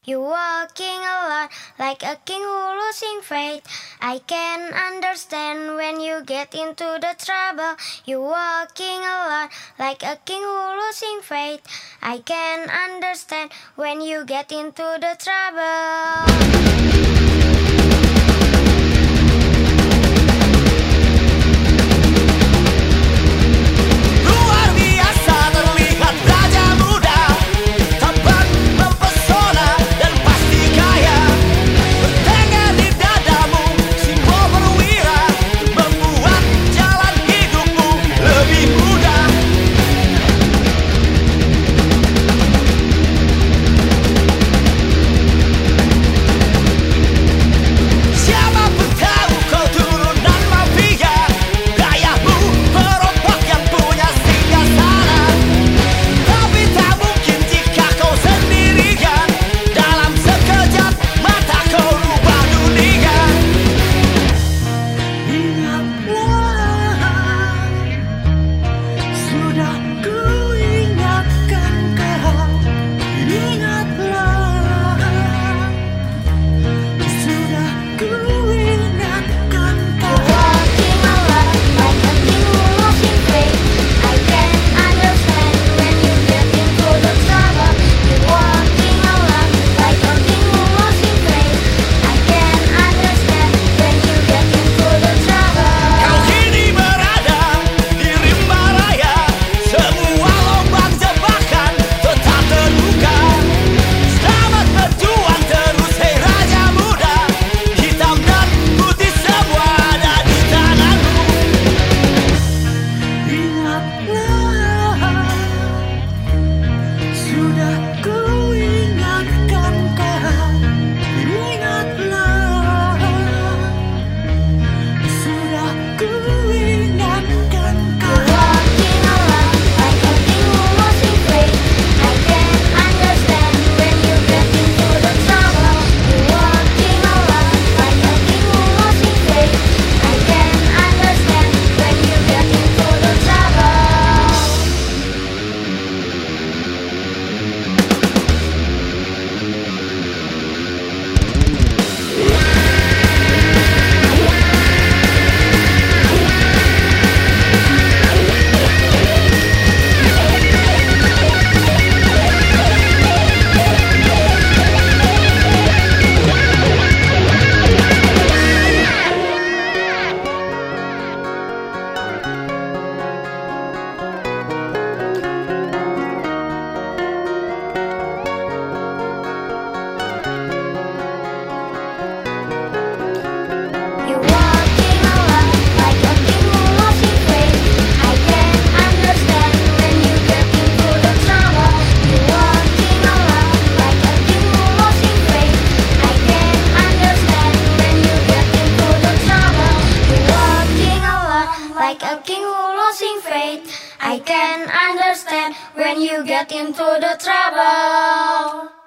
You walking alone like a king who losing faith. I can understand when you get into the trouble. You walking alone like a king who losing faith. I can understand when you get into the trouble. Like a king who losing faith. I can understand when you get into the trouble.